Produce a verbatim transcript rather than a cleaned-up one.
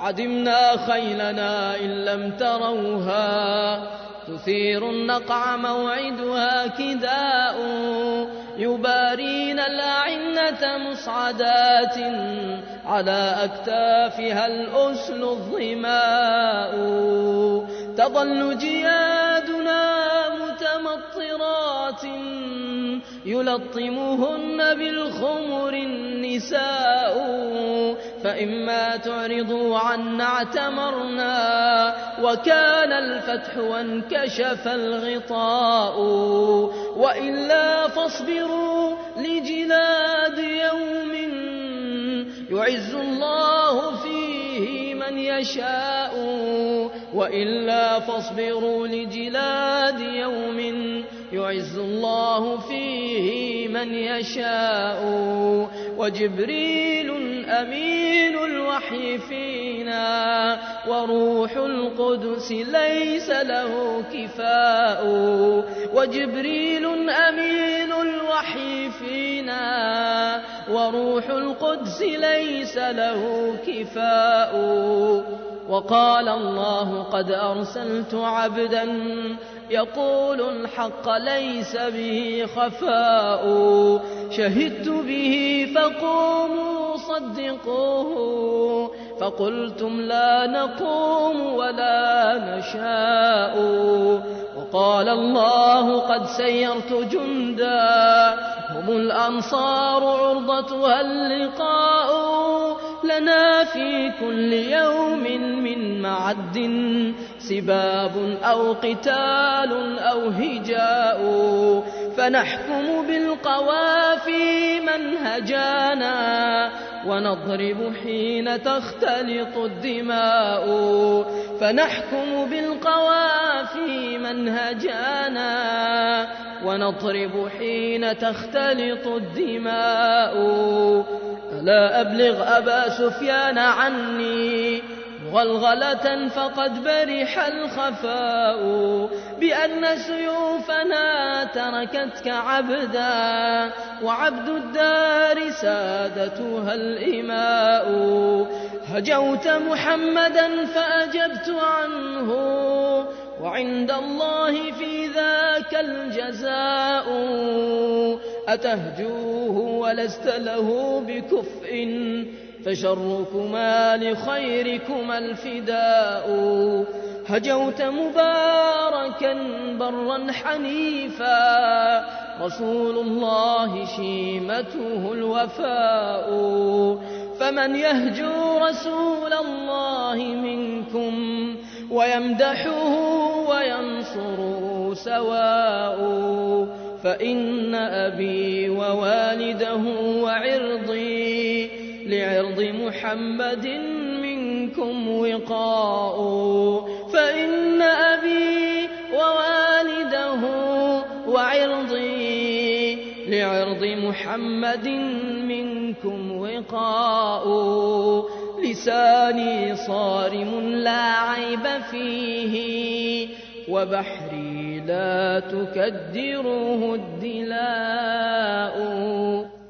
عدمنا خيلنا إن لم تروها تثير النقع موعدها كداء يبارين الأعنة مصعدات على أكتافها الأسل الظماء تظل جيادنا متمطرات يلطمهن بالخمر النساء فإما تعرضوا عنا اعتمرنا وكان الفتح وانكشف الغطاء وإلا فاصبروا لجلاد يوم يعز الله فيه من يشاء وإلا فاصبروا لجلاد يوم يعز الله فيه من يشاء وجبريل أمين الوحي فينا وروح القدس ليس له كفاء وجبريل أمين الوحي فينا وروح القدس ليس له كفاء وقال الله قد أرسلت عبدا يقول الحق ليس به خفاء شهدت به فقوموا صدقوه فقلتم لا نقوم ولا نشاء وقال الله قد سيرت جندا هم الأنصار عرضتها اللقاء لنا في كل يوم من معد سباب أو قتال أو هجاء فنحكم بالقوافي من هجانا ونضرب حين تختلط الدماء فنحكم بالقوافي من هجانا ونضرب حين تختلط الدماء ألا أبلغ أبا سفيان عني غلغلة فقد برح الخفاء بأن سيوفنا تركتك عبدا وعبد الدار سادتها الإماء هجوت محمدا فأجبت عنه وعند الله في ذاك الجزاء أتهجوه ولست له بكفء فشركما لخيركما الفداء هجوت مباركا برا حنيفا رسول الله شيمته الوفاء فمن يهجو رسول الله منكم ويمدحه وينصره سواء فإن أبي ووالده وعرضي لعرض محمد منكم وقاء فإن أبي ووالده وعرضي لعرض محمد منكم وقاء لساني صارم لا عيب فيه وبحري لا تكدره الدلاء